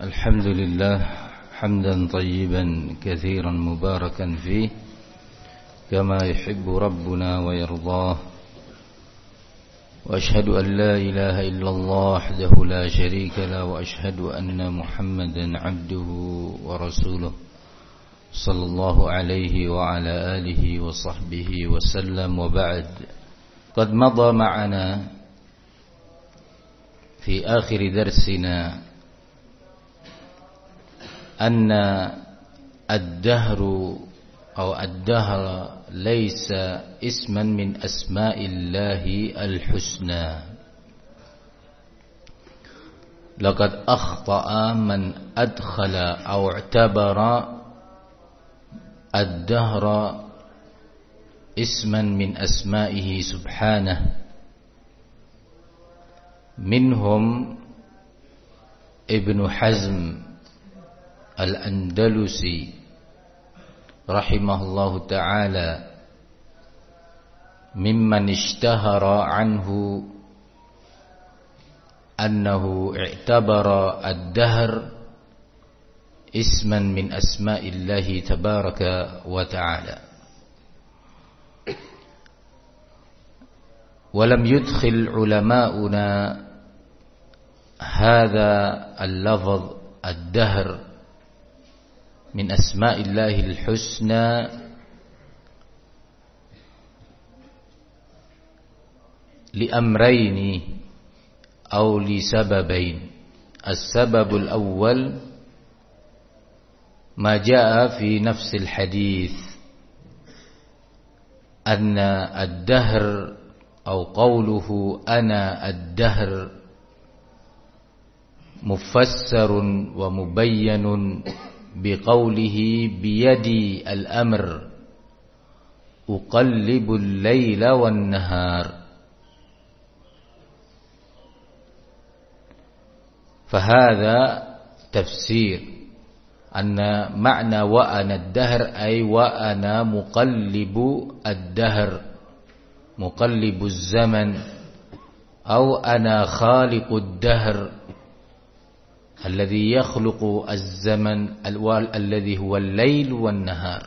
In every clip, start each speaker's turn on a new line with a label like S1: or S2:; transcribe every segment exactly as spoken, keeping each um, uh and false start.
S1: الحمد لله حمدا طيبا كثيرا مباركا فيه كما يحب ربنا ويرضاه، وأشهد أن لا إله إلا الله وحده لا شريك له، وأشهد أن محمدا عبده ورسوله صلى الله عليه وعلى آله وصحبه وسلم. وبعد، قد مضى معنا في آخر درسنا أن الدهر أو الدهر ليس اسما من أسماء الله الحسنى. لقد أخطأ من أدخل أو اعتبر الدهر اسما من أسمائه سبحانه. منهم ابن حزم الأندلسي رحمه الله تعالى، ممن اشتهر عنه أنه اعتبر الدهر اسما من أسماء الله تبارك وتعالى، ولم يدخل علماؤنا هذا اللفظ الدهر من أسماء الله الحسنى لأمرين أو لسببين. السبب الأول ما جاء في نفس الحديث أن الدهر أو قوله أنا الدهر مفسر ومبين بقوله بيدي الأمر أقلب الليل والنهار، فهذا تفسير أن معنى وأنا الدهر أي وأنا مقلب الدهر، مقلب الزمن، أو أنا خالق الدهر الذي يخلق الزمن الذي هو الليل والنهار.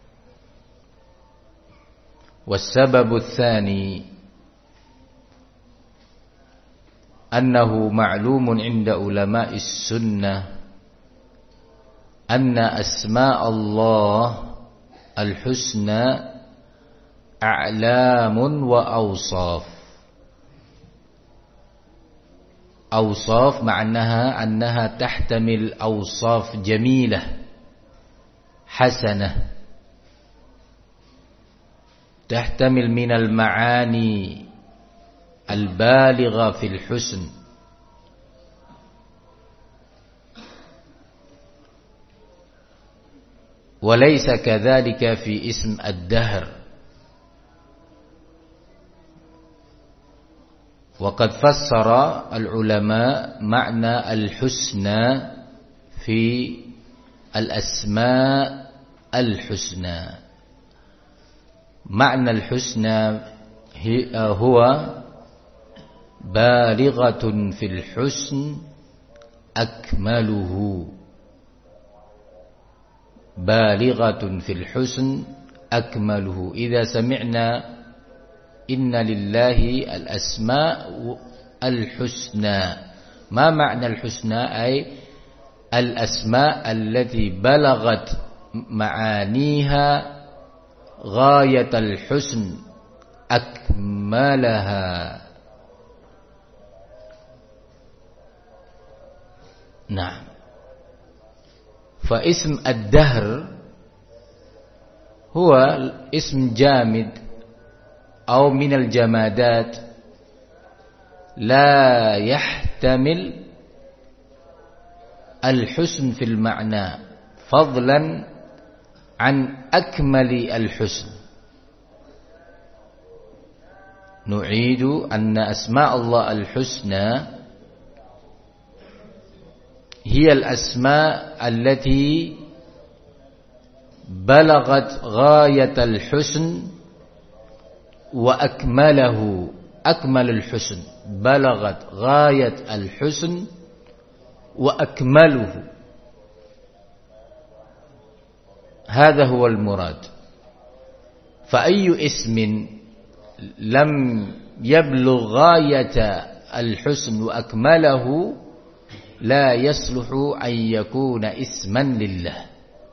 S1: والسبب الثاني أنه معلوم عند علماء السنة أن أسماء الله الحسنى أعلام وأوصاف. أوصاف معناها أنها تحتمل أوصاف جميلة حسنة، تحتمل من المعاني البالغة في الحسن، وليس كذلك في اسم الدهر. وقد فسر العلماء معنى الحسنى في الأسماء الحسنى. معنى الحسنى هو بالغة في الحسن أكمله، بالغة في الحسن أكمله. إذا سمعنا إن لله الأسماء الحسنى، ما معنى الحسنى؟ أي الأسماء التي بلغت معانيها غاية الحسن أكملها. نعم. فاسم الدهر هو اسم جامد أو من الجمادات لا يحتمل الحسن في المعنى، فضلا عن أكمل الحسن. نعيد أن أسماء الله الحسنى هي الأسماء التي بلغت غاية الحسن وأكمله، أكمل الحسن، بلغت غاية الحسن wa akmaluhu. Hadha huwa al-murad. Fa ayyu ismin lam yablugh ghayata al-husn wa akmalahu la yasluhu an yakuna isman lillah.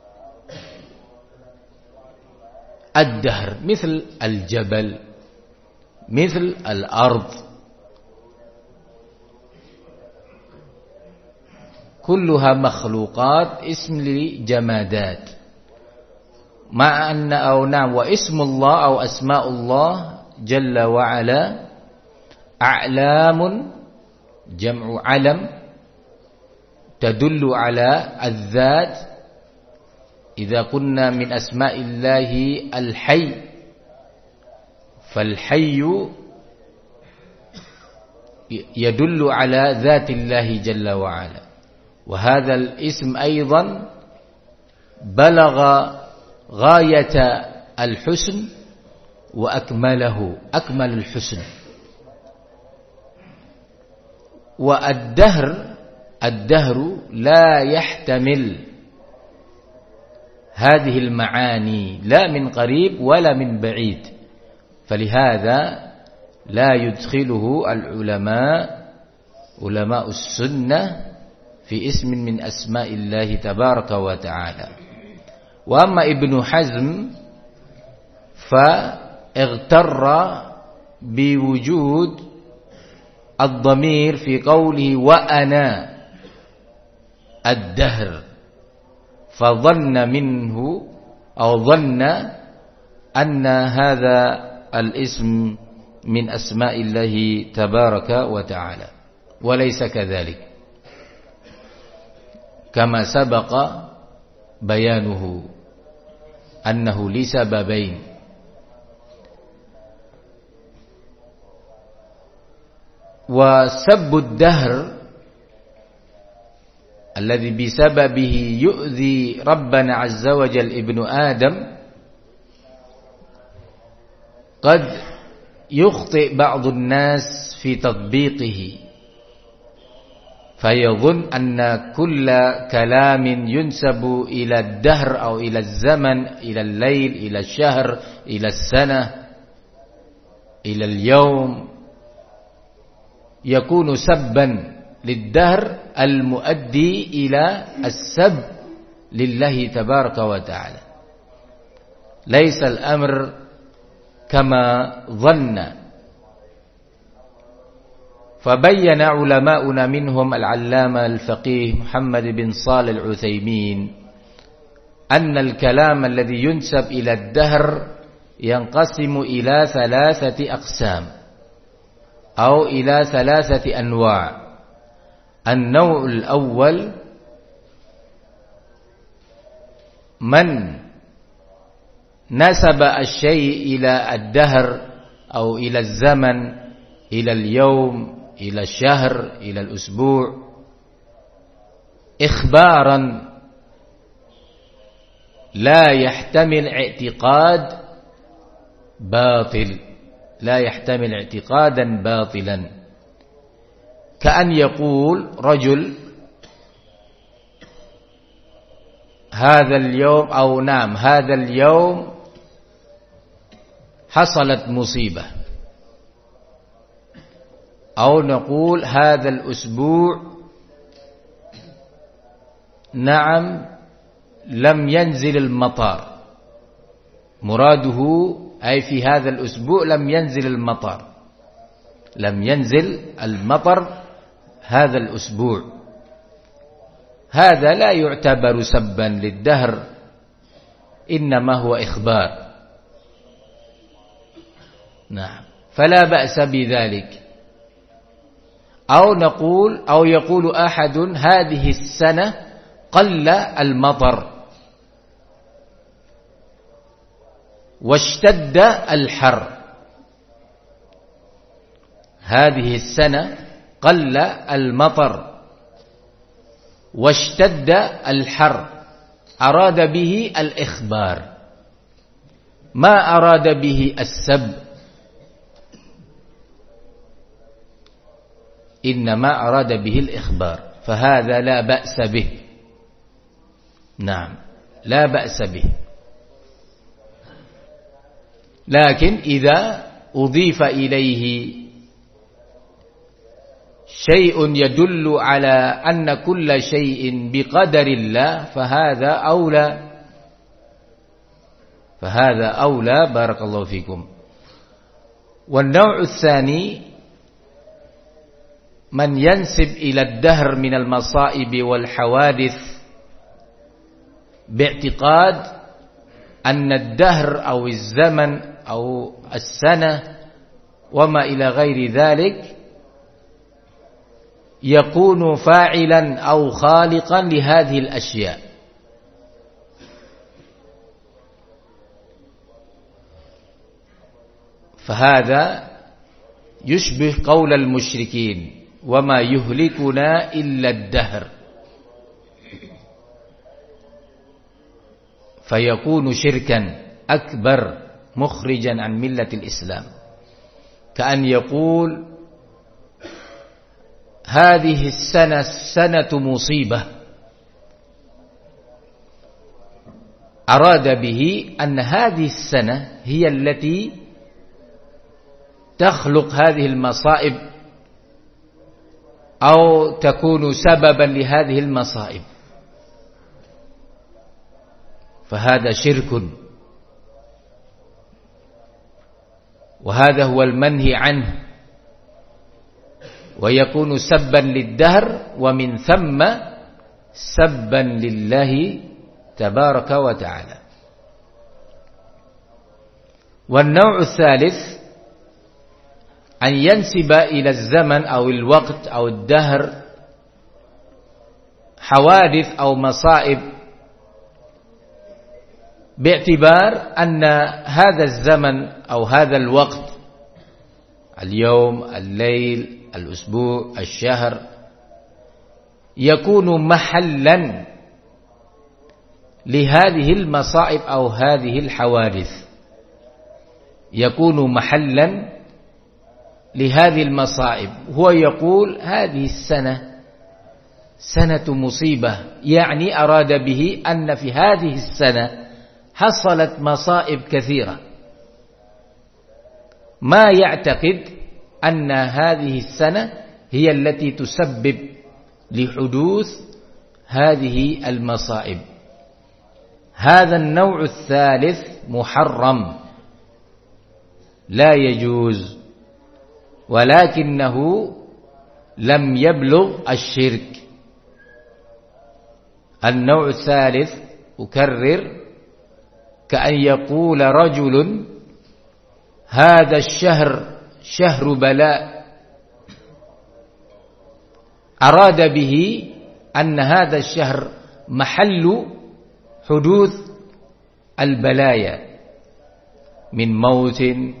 S1: Ad-dahr mithl al-jabal, mithl al-ard, kulluha makhluqat ism li jamadat. Ma'anna aw na'am wa ismullah aw asma'ullah jalla wa ala a'lamun jam'u alam tadullu ala adh-dhat. Idza kunna min asma'illahi al-hayy fal-hayyu yadullu ala dhatillahi jalla wa ala. Wa hadha al-ism aidan balagha ghayata al-husn wa akmalahu, akmal al-husn. Wa ad-dahr, ad-dahru la yahtamil hadhihi al-ma'ani la min qarib wala min ba'id. Falihadha la yudkhiluhu al-ulama, ulama as-sunnah fi ismin min asma'illahi tabaraka wa ta'ala. Wa amma Ibnu Hazm fa ightarra biwujud ad-dhamir fi qawlihi wa ana ad-dahr, fa dhanna minhu aw dhanna anna hadha al-ism min asma'illahi tabaraka wa ta'ala, wa laysa kadhalik kama sabaqa bayanuhu annahu li sababain. Wa sabbu ad-dahr alladhi bisababihi yu'dhi rabbana azza wa jalla ibnu adam qad yukhti ba'd an-nas fi tatbiqihi fayadhun anna kulla kalamin yunsabu ila ad-dahr aw ila az-zaman ila al-layl ila ash-shahr ila as-sana ila al-yawm yakunu sabban lid-dahr al-muaddi ila as-sab lillahi tabaraka wa ta'ala. Laysa al-amr kama dhanna. فبين علماؤنا منهم العلامة الفقيه محمد بن صالح العثيمين أن الكلام الذي ينسب إلى الدهر ينقسم إلى ثلاثة أقسام أو إلى ثلاثة أنواع. النوع الأول من نسب الشيء إلى الدهر أو إلى الزمن إلى اليوم إلى الشهر إلى الأسبوع إخبارا لا يحتمل اعتقاد باطل، لا يحتمل اعتقادا باطلا، كأن يقول رجل هذا اليوم أو نعم هذا اليوم حصلت مصيبة، أو نقول هذا الأسبوع نعم لم ينزل المطر، مراده أي في هذا الأسبوع لم ينزل المطر، لم ينزل المطر هذا الأسبوع. هذا لا يعتبر سبا للدهر، إنما هو إخبار. نعم، فلا بأس بذلك. أو نقول أو يقول أحد هذه السنة قل المطر واشتد الحر، هذه السنة قل المطر واشتد الحر، أراد به الإخبار ما أراد به السب، إنما أراد به الإخبار. فهذا لا بأس به. نعم لا بأس به. لكن إذا أضيف إليه شيء يدل على أن كل شيء بقدر الله فهذا أولى فهذا أولى بارك الله فيكم. والنوع الثاني من ينسب إلى الدهر من المصائب والحوادث باعتقاد أن الدهر أو الزمن أو السنة وما إلى غير ذلك يكون فاعلا أو خالقا لهذه الأشياء. فهذا يشبه قول المشركين وما يهلكنا إلا الدهر، فيكون شركا أكبر مخرجا عن ملة الإسلام، كأن يقول هذه السنة سنة مصيبة، أراد به أن هذه السنة هي التي تخلق هذه المصائب أو تكون سببا لهذه المصائب، فهذا شرك، وهذا هو المنهي عنه، ويكون سبا للدهر ومن ثم سبا لله تبارك وتعالى. والنوع الثالث أن ينسب إلى الزمن أو الوقت أو الدهر حوادث أو مصائب باعتبار أن هذا الزمن أو هذا الوقت، اليوم، الليل، الأسبوع، الشهر، يكون محلا لهذه المصائب أو هذه الحوادث، يكون محلا لهذه المصائب. هو يقول هذه السنة سنة مصيبة، يعني أراد به أن في هذه السنة حصلت مصائب كثيرة، ما يعتقد أن هذه السنة هي التي تسبب لحدوث هذه المصائب. هذا النوع الثالث محرم لا يجوز، ولكنه لم يبلغ الشرك. النوع الثالث أكرر كأن يقول رجل هذا الشهر شهر بلاء، أراد به أن هذا الشهر محل حدوث البلايا من موت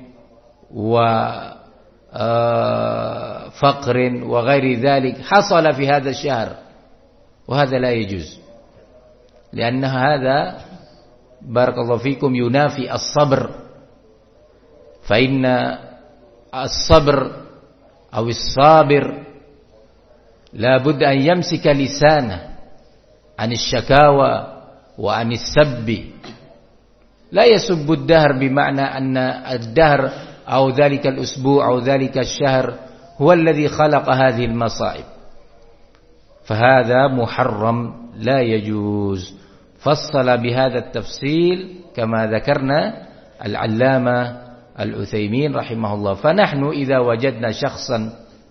S1: وفقر وغير ذلك حصل في هذا الشهر، وهذا لا يجوز، لأن هذا بارك الله فيكم ينافي الصبر، فإن الصبر أو الصابر لا بد أن يمسك لسانه عن الشكاوى وعن السب، لا يسب الدهر بمعنى أن الدهر أو ذلك الأسبوع أو ذلك الشهر هو الذي خلق هذه المصائب، فهذا محرم لا يجوز. فصل بهذا التفصيل كما ذكرنا العلامة العثيمين رحمه الله. فنحن إذا وجدنا شخصا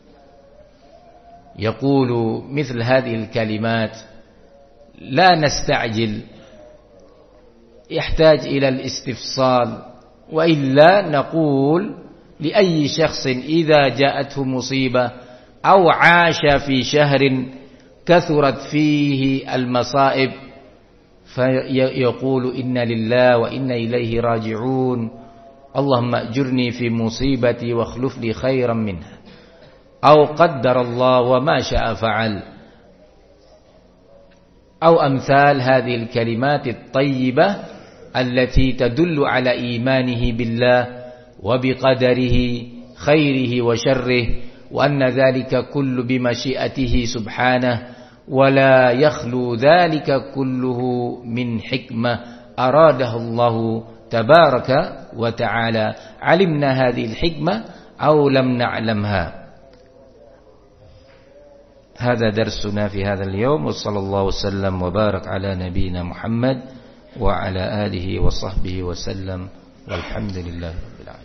S1: يقول مثل هذه الكلمات لا نستعجل، يحتاج إلى الاستفصال، وإلا نقول لأي شخص إذا جاءته مصيبة أو عاش في شهر كثرت فيه المصائب فيقول إنا لله وإنا إليه راجعون، اللهم أجرني في مصيبتي واخلف لي خيرا منها، أو قدر الله وما شاء فعل، أو أمثال هذه الكلمات الطيبة التي تدل على إيمانه بالله وبقدره خيره وشره، وأن ذلك كل بمشيئته سبحانه، ولا يخلو ذلك كله من حكمة أرادها الله تبارك وتعالى. علمنا هذه الحكمة أو لم نعلمها. هذا درسنا في هذا اليوم، وصلى الله وسلم وبارك على نبينا محمد وعلى آله وصحبه وسلم، والحمد لله.